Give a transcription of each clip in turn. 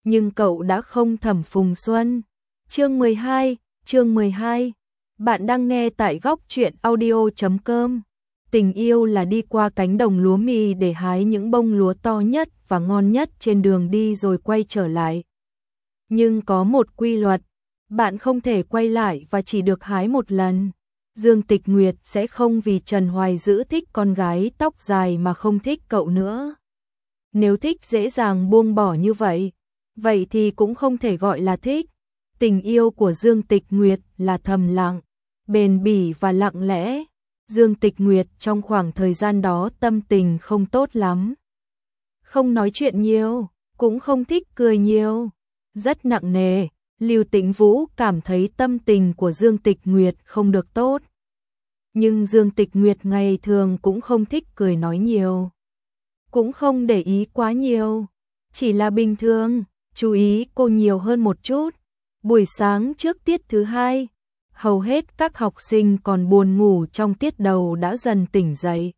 nhưng cậu đã không thẩm Phùng Xuân. Chương 12. Bạn đang nghe tại góc truyện audio.com. Tình yêu là đi qua cánh đồng lúa mì để hái những bông lúa to nhất và ngon nhất trên đường đi rồi quay trở lại. Nhưng có một quy luật, bạn không thể quay lại và chỉ được hái một lần. Dương Tịch Nguyệt sẽ không vì Trần Hoài Dữ thích con gái tóc dài mà không thích cậu nữa. Nếu thích dễ dàng buông bỏ như vậy thì cũng không thể gọi là thích. Tình yêu của Dương Tịch Nguyệt là thầm lặng, bền bỉ và lặng lẽ. Dương Tịch Nguyệt trong khoảng thời gian đó tâm tình không tốt lắm. Không nói chuyện nhiều, cũng không thích cười nhiều. Rất nặng nề, Lưu Tĩnh Vũ cảm thấy tâm tình của Dương Tịch Nguyệt không được tốt. Nhưng Dương Tịch Nguyệt ngày thường cũng không thích cười nói nhiều. Cũng không để ý quá nhiều. Chỉ là bình thường, chú ý cô nhiều hơn một chút. Buổi sáng trước tiết thứ 2, hầu hết các học sinh còn buồn ngủ trong tiết đầu đã dần tỉnh dậy.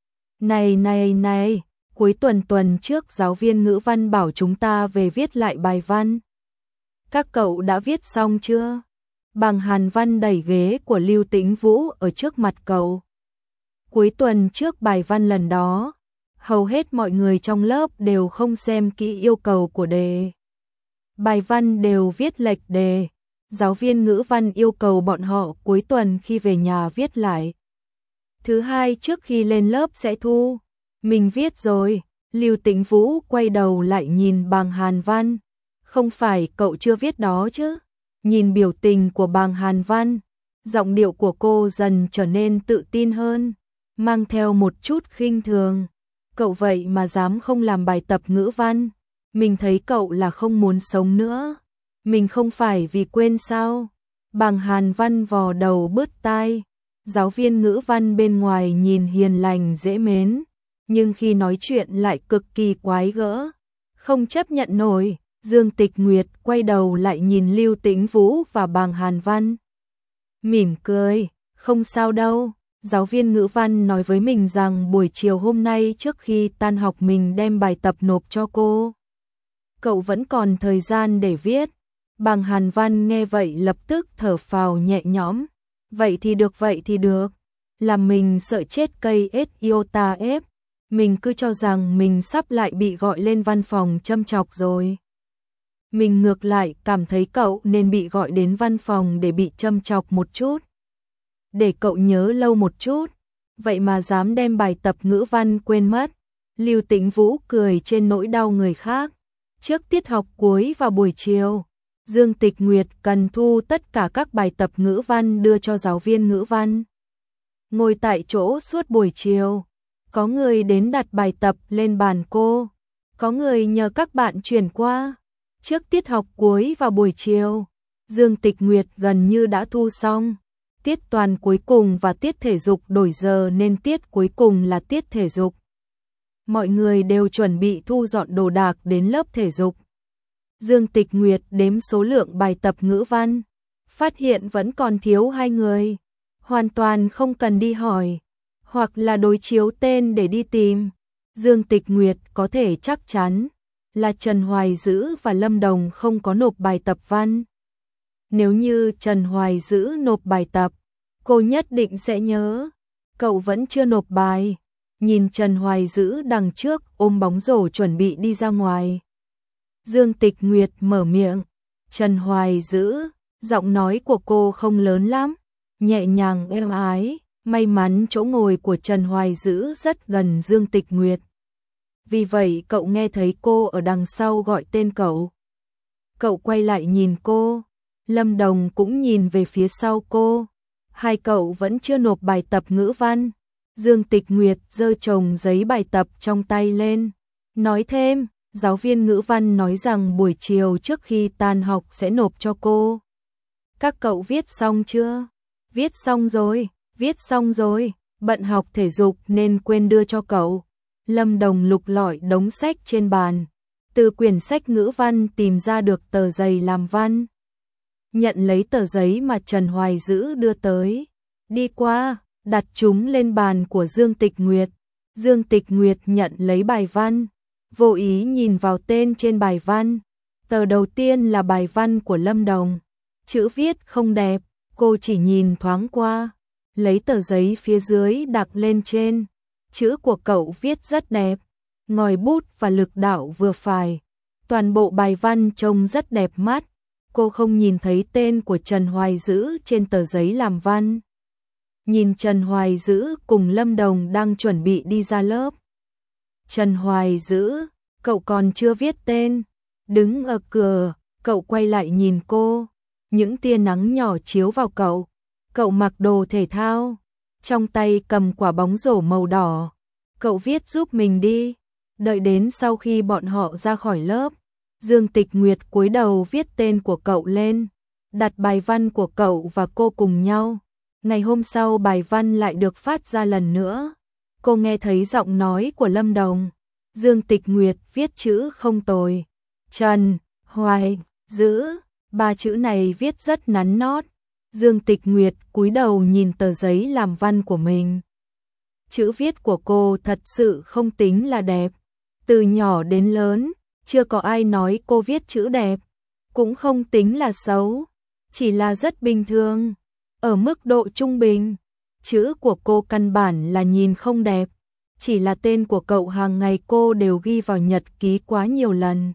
Này, cuối tuần trước giáo viên ngữ văn bảo chúng ta về viết lại bài văn. Các cậu đã viết xong chưa? Bằng Hàn Văn đẩy ghế của Lưu Tĩnh Vũ ở trước mặt cậu. Cuối tuần trước bài văn lần đó, hầu hết mọi người trong lớp đều không xem kỹ yêu cầu của đề. Bài văn đều viết lệch đề. Giáo viên ngữ văn yêu cầu bọn họ cuối tuần khi về nhà viết lại. Thứ 2 trước khi lên lớp sẽ thu. Mình viết rồi. Lưu Tĩnh Vũ quay đầu lại nhìn Bằng Hàn Văn. Không phải cậu chưa viết đó chứ? Nhìn biểu tình của Bằng Hàn Văn, giọng điệu của cô dần trở nên tự tin hơn, mang theo một chút khinh thường. Cậu vậy mà dám không làm bài tập ngữ văn. Mình thấy cậu là không muốn sống nữa. Mình không phải vì quên sao? Bằng Hàn Văn vò đầu bứt tai. Giáo viên ngữ văn bên ngoài nhìn hiền lành dễ mến, nhưng khi nói chuyện lại cực kỳ quái gở. Không chấp nhận nổi, Dương Tịch Nguyệt quay đầu lại nhìn Lưu Tĩnh Vũ và Bằng Hàn Văn. Mỉm cười, không sao đâu. Giáo viên ngữ văn nói với mình rằng buổi chiều hôm nay trước khi tan học mình đem bài tập nộp cho cô. Cậu vẫn còn thời gian để viết. Bằng Hàn Văn nghe vậy lập tức thở phào nhẹ nhõm. Vậy thì được. Làm mình sợ chết cây iota ép. Mình cứ cho rằng mình sắp lại bị gọi lên văn phòng châm chọc rồi. Mình ngược lại cảm thấy cậu nên bị gọi đến văn phòng để bị châm chọc một chút. Để cậu nhớ lâu một chút. Vậy mà dám đem bài tập ngữ văn quên mất. Lưu Tĩnh Vũ cười trên nỗi đau người khác. Trước tiết học cuối vào buổi chiều, Dương Tịch Nguyệt cần thu tất cả các bài tập ngữ văn đưa cho giáo viên ngữ văn. Ngồi tại chỗ suốt buổi chiều, có người đến đặt bài tập lên bàn cô, có người nhờ các bạn chuyển qua. Trước tiết học cuối vào buổi chiều, Dương Tịch Nguyệt gần như đã thu xong. Tiết toán cuối cùng và tiết thể dục đổi giờ nên tiết cuối cùng là tiết thể dục. Mọi người đều chuẩn bị thu dọn đồ đạc đến lớp thể dục. Dương Tịch Nguyệt đếm số lượng bài tập ngữ văn, phát hiện vẫn còn thiếu 2 người. Hoàn toàn không cần đi hỏi, hoặc là đối chiếu tên để đi tìm. Dương Tịch Nguyệt có thể chắc chắn là Trần Hoài Dữ và Lâm Đồng không có nộp bài tập văn. Nếu như Trần Hoài Dữ nộp bài tập, cô nhất định sẽ nhớ. Cậu vẫn chưa nộp bài. Nhìn Trần Hoài Dữ đằng trước ôm bóng rổ chuẩn bị đi ra ngoài. Dương Tịch Nguyệt mở miệng. Trần Hoài Dữ, giọng nói của cô không lớn lắm, nhẹ nhàng êm ái. May mắn chỗ ngồi của Trần Hoài Dữ rất gần Dương Tịch Nguyệt. Vì vậy cậu nghe thấy cô ở đằng sau gọi tên cậu. Cậu quay lại nhìn cô. Lâm Đồng cũng nhìn về phía sau cô. Hai cậu vẫn chưa nộp bài tập ngữ văn. Dương Tịch Nguyệt giơ chồng giấy bài tập trong tay lên. Nói thêm, giáo viên ngữ văn nói rằng buổi chiều trước khi tan học sẽ nộp cho cô. Các cậu viết xong chưa? Viết xong rồi, bận học thể dục nên quên đưa cho cậu. Lâm Đồng lục lọi đống sách trên bàn, từ quyển sách ngữ văn tìm ra được tờ giấy làm văn. Nhận lấy tờ giấy mà Trần Hoài Dữ đưa tới, đi qua, đặt chúng lên bàn của Dương Tịch Nguyệt. Dương Tịch Nguyệt nhận lấy bài văn, vô ý nhìn vào tên trên bài văn. Tờ đầu tiên là bài văn của Lâm Đồng. Chữ viết không đẹp, cô chỉ nhìn thoáng qua, lấy tờ giấy phía dưới đặt lên trên. Chữ của cậu viết rất đẹp, ngòi bút và lực đạo vừa phải. Toàn bộ bài văn trông rất đẹp mắt. Cô không nhìn thấy tên của Trần Hoài Dữ trên tờ giấy làm văn. Nhìn Trần Hoài Dữ cùng Lâm Đồng đang chuẩn bị đi ra lớp. Trần Hoài Dữ, cậu còn chưa viết tên. Đứng ở cửa, cậu quay lại nhìn cô. Những tia nắng nhỏ chiếu vào cậu. Cậu mặc đồ thể thao, trong tay cầm quả bóng rổ màu đỏ. Cậu viết giúp mình đi. Đợi đến sau khi bọn họ ra khỏi lớp, Dương Tịch Nguyệt cúi đầu viết tên của cậu lên, đặt bài văn của cậu và cô cùng nhau. Ngày hôm sau bài văn lại được phát ra lần nữa. Cô nghe thấy giọng nói của Lâm Đồng. Dương Tịch Nguyệt viết chữ không tồi. Trần Hoài Dữ, 3 chữ này viết rất nắn nót. Dương Tịch Nguyệt cúi đầu nhìn tờ giấy làm văn của mình. Chữ viết của cô thật sự không tính là đẹp. Từ nhỏ đến lớn, chưa có ai nói cô viết chữ đẹp. Cũng không tính là xấu, chỉ là rất bình thường, ở mức độ trung bình. Chữ của cô căn bản là nhìn không đẹp. Chỉ là tên của cậu hàng ngày cô đều ghi vào nhật ký quá nhiều lần.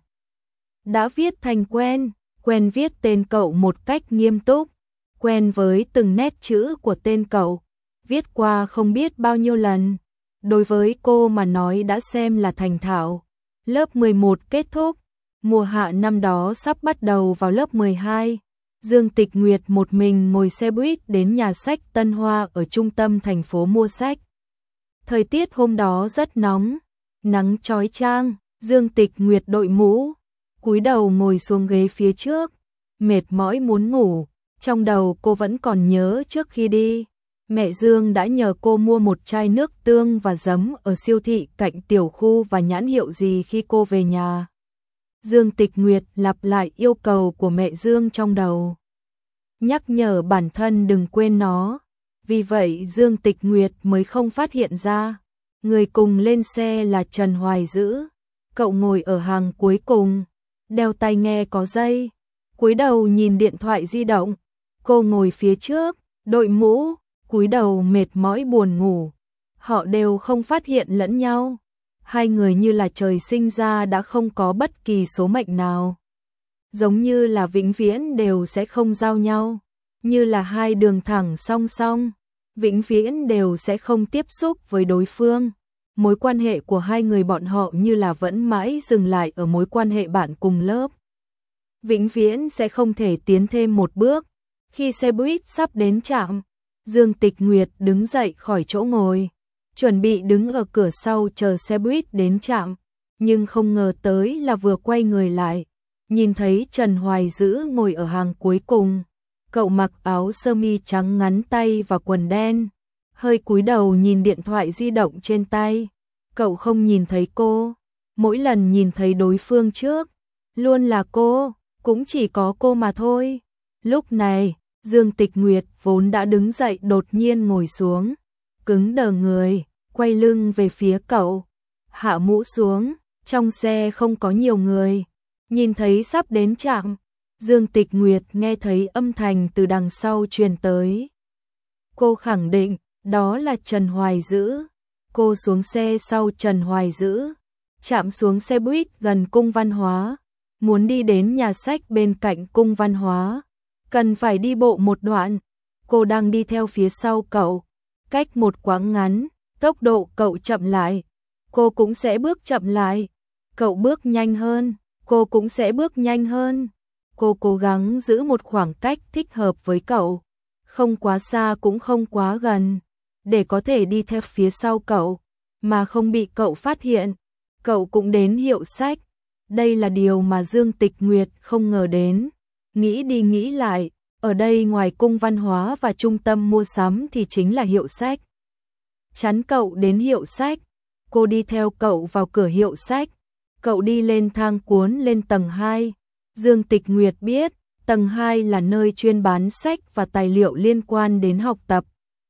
Đã viết thành quen viết tên cậu một cách nghiêm túc, quen với từng nét chữ của tên cậu, viết qua không biết bao nhiêu lần. Đối với cô mà nói đã xem là thành thạo. Lớp 11 kết thúc, mùa hạ năm đó sắp bắt đầu vào lớp 12. Dương Tịch Nguyệt một mình ngồi xe buýt đến nhà sách Tân Hoa ở trung tâm thành phố mua sách. Thời tiết hôm đó rất nóng, nắng chói chang. Dương Tịch Nguyệt đội mũ, cúi đầu ngồi xuống ghế phía trước, mệt mỏi muốn ngủ. Trong đầu cô vẫn còn nhớ trước khi đi, mẹ Dương đã nhờ cô mua một chai nước tương và giấm ở siêu thị cạnh tiểu khu và nhãn hiệu gì khi cô về nhà. Dương Tịch Nguyệt lặp lại yêu cầu của mẹ Dương trong đầu, nhắc nhở bản thân đừng quên nó. Vì vậy Dương Tịch Nguyệt mới không phát hiện ra. Người cùng lên xe là Trần Hoài Dữ. Cậu ngồi ở hàng cuối cùng, đeo tai nghe có dây, cúi đầu nhìn điện thoại di động. Cô ngồi phía trước, đội mũ, cúi đầu mệt mỏi buồn ngủ. Họ đều không phát hiện lẫn nhau. Hai người như là trời sinh ra đã không có bất kỳ số mệnh nào. Giống như là vĩnh viễn đều sẽ không giao nhau. Như là hai đường thẳng song song, vĩnh viễn đều sẽ không tiếp xúc với đối phương. Mối quan hệ của hai người bọn họ như là vẫn mãi dừng lại ở mối quan hệ bạn cùng lớp. Vĩnh viễn sẽ không thể tiến thêm một bước. Khi xe buýt sắp đến trạm, Dương Tịch Nguyệt đứng dậy khỏi chỗ ngồi, chuẩn bị đứng ở cửa sau chờ xe buýt đến trạm, nhưng không ngờ tới là vừa quay người lại, nhìn thấy Trần Hoài Dữ ngồi ở hàng cuối cùng. Cậu mặc áo sơ mi trắng ngắn tay và quần đen, hơi cúi đầu nhìn điện thoại di động trên tay. Cậu không nhìn thấy cô, mỗi lần nhìn thấy đối phương trước, luôn là cô, cũng chỉ có cô mà thôi. Lúc này, Dương Tịch Nguyệt vốn đã đứng dậy đột nhiên ngồi xuống, cứng đờ người, quay lưng về phía cậu, hạ mũ xuống. Trong xe không có nhiều người, nhìn thấy sắp đến trạm, Dương Tịch Nguyệt nghe thấy âm thanh từ đằng sau truyền tới. Cô khẳng định đó là Trần Hoài Dữ. Cô xuống xe sau Trần Hoài Dữ, chạm xuống xe buýt gần Cung Văn Hóa, muốn đi đến nhà sách bên cạnh Cung Văn Hóa, cần phải đi bộ một đoạn. Cô đang đi theo phía sau cậu, cách một quãng ngắn, tốc độ cậu chậm lại, cô cũng sẽ bước chậm lại. Cậu bước nhanh hơn, cô cũng sẽ bước nhanh hơn. Cô cố gắng giữ một khoảng cách thích hợp với cậu, không quá xa cũng không quá gần, để có thể đi theo phía sau cậu, mà không bị cậu phát hiện. Cậu cũng đến hiệu sách. Đây là điều mà Dương Tịch Nguyệt không ngờ đến. Nghĩ đi nghĩ lại, ở đây ngoài Cung Văn Hóa và trung tâm mua sắm thì chính là hiệu sách. Chắn cậu đến hiệu sách, cô đi theo cậu vào cửa hiệu sách. Cậu đi lên thang cuốn lên tầng 2. Dương Tịch Nguyệt biết, tầng 2 là nơi chuyên bán sách và tài liệu liên quan đến học tập.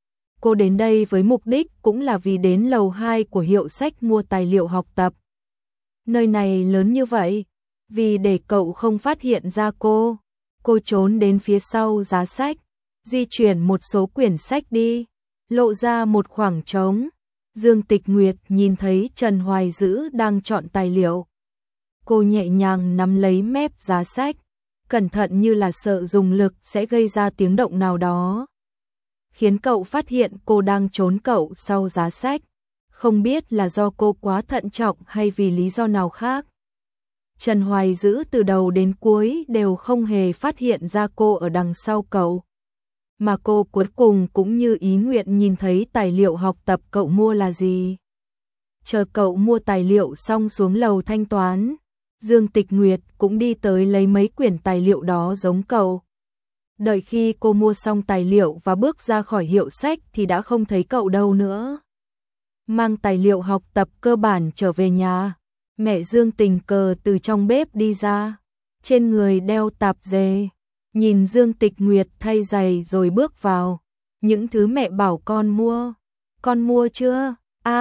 Cô đến đây với mục đích cũng là vì đến lầu 2 của hiệu sách mua tài liệu học tập. Nơi này lớn như vậy, Vì để cậu không phát hiện ra cô trốn đến phía sau giá sách, di chuyển một số quyển sách đi, lộ ra một khoảng trống. Dương Tịch Nguyệt nhìn thấy Trần Hoài Dữ đang chọn tài liệu. Cô nhẹ nhàng nắm lấy mép giá sách, cẩn thận như là sợ dùng lực sẽ gây ra tiếng động nào đó, khiến cậu phát hiện cô đang trốn cậu sau giá sách. Không biết là do cô quá thận trọng hay vì lý do nào khác. Trần Hoài Dữ từ đầu đến cuối đều không hề phát hiện ra cô ở đằng sau cậu. Mà cô cuối cùng cũng như ý nguyện nhìn thấy tài liệu học tập cậu mua là gì. Chờ cậu mua tài liệu xong xuống lầu thanh toán, Dương Tịch Nguyệt cũng đi tới lấy mấy quyển tài liệu đó giống cậu. Đợi khi cô mua xong tài liệu và bước ra khỏi hiệu sách thì đã không thấy cậu đâu nữa. Mang tài liệu học tập cơ bản trở về nhà, mẹ Dương tình cờ từ trong bếp đi ra, trên người đeo tạp dề. Nhìn Dương Tịch Nguyệt thay giày rồi bước vào. Những thứ mẹ bảo con mua chưa?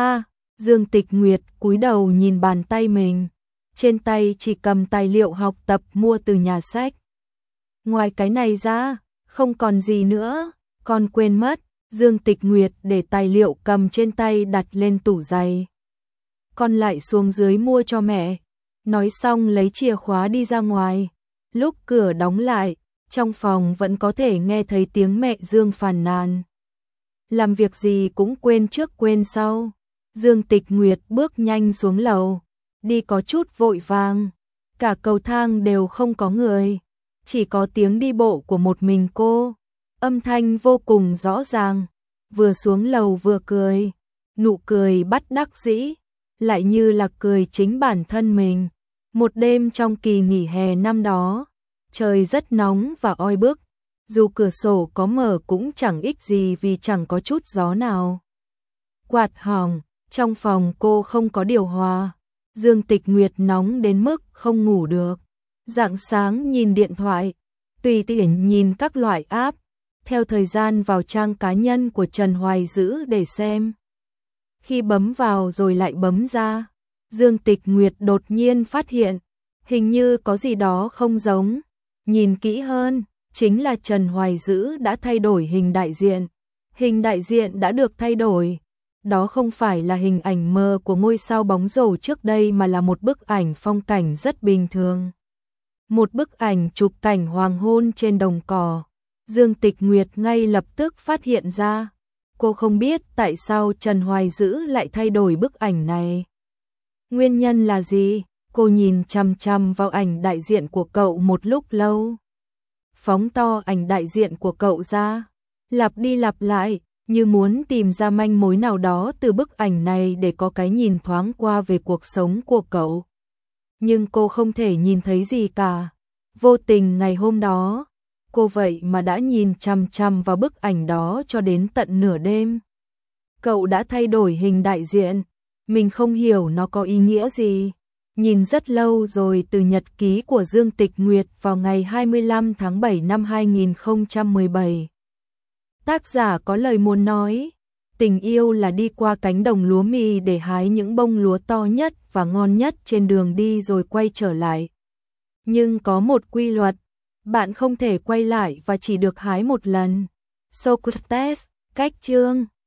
Dương Tịch Nguyệt cúi đầu nhìn bàn tay mình. Trên tay chỉ cầm tài liệu học tập mua từ nhà sách. Ngoài cái này ra, không còn gì nữa, con quên mất. Dương Tịch Nguyệt để tài liệu cầm trên tay đặt lên tủ giày. Con lại xuống dưới mua cho mẹ. Nói xong lấy chìa khóa đi ra ngoài. Lúc cửa đóng lại, trong phòng vẫn có thể nghe thấy tiếng mẹ Dương phàn nàn. Làm việc gì cũng quên trước quên sau. Dương Tịch Nguyệt bước nhanh xuống lầu, đi có chút vội vàng. Cả cầu thang đều không có người, chỉ có tiếng đi bộ của một mình cô. Âm thanh vô cùng rõ ràng. Vừa xuống lầu vừa cười, nụ cười bất đắc dĩ, lại như là cười chính bản thân mình. Một đêm trong kỳ nghỉ hè năm đó, trời rất nóng và oi bức, dù cửa sổ có mở cũng chẳng ích gì vì chẳng có chút gió nào. Quạt hỏng, trong phòng cô không có điều hòa. Dương Tịch Nguyệt nóng đến mức không ngủ được. Rạng sáng nhìn điện thoại, tùy tiện nhìn các loại app, theo thời gian vào trang cá nhân của Trần Hoài Dữ để xem. Khi bấm vào rồi lại bấm ra, Dương Tịch Nguyệt đột nhiên phát hiện, hình như có gì đó không giống. Nhìn kỹ hơn, chính là Trần Hoài Dữ đã thay đổi hình đại diện. Hình đại diện đã được thay đổi. Đó không phải là hình ảnh mờ của ngôi sao bóng rổ trước đây mà là một bức ảnh phong cảnh rất bình thường. Một bức ảnh chụp cảnh hoàng hôn trên đồng cỏ. Dương Tịch Nguyệt ngay lập tức phát hiện ra. Cô không biết tại sao Trần Hoài Dữ lại thay đổi bức ảnh này. Nguyên nhân là gì? Cô nhìn chằm chằm vào ảnh đại diện của cậu một lúc lâu. Phóng to ảnh đại diện của cậu ra, lặp đi lặp lại, như muốn tìm ra manh mối nào đó từ bức ảnh này để có cái nhìn thoáng qua về cuộc sống của cậu. Nhưng cô không thể nhìn thấy gì cả. Vô tình ngày hôm đó, cô vậy mà đã nhìn chằm chằm vào bức ảnh đó cho đến tận nửa đêm. Cậu đã thay đổi hình đại diện, mình không hiểu nó có ý nghĩa gì. Nhìn rất lâu rồi từ nhật ký của Dương Tịch Nguyệt vào ngày 25 tháng 7 năm 2017. Tác giả có lời muốn nói, tình yêu là đi qua cánh đồng lúa mì để hái những bông lúa to nhất và ngon nhất trên đường đi rồi quay trở lại. Nhưng có một quy luật, bạn không thể quay lại và chỉ được hái một lần. Socrates, cách chương